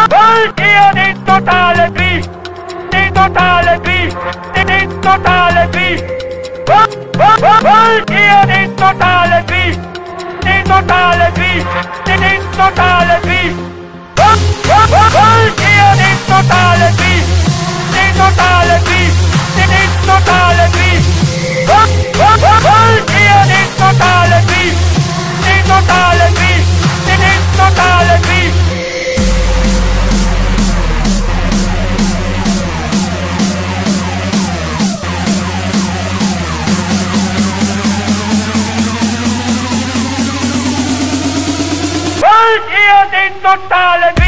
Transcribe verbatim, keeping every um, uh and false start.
Voltia di totale bis, di totale bis, di, di totale bis. Voltia di totale bis, di totale bis, di, di totale bis. Voltia di totale bis, di totale bis, di, di totale bis. Voltia di totale bis, di totale bis, di, di totale bis. Voltia di totale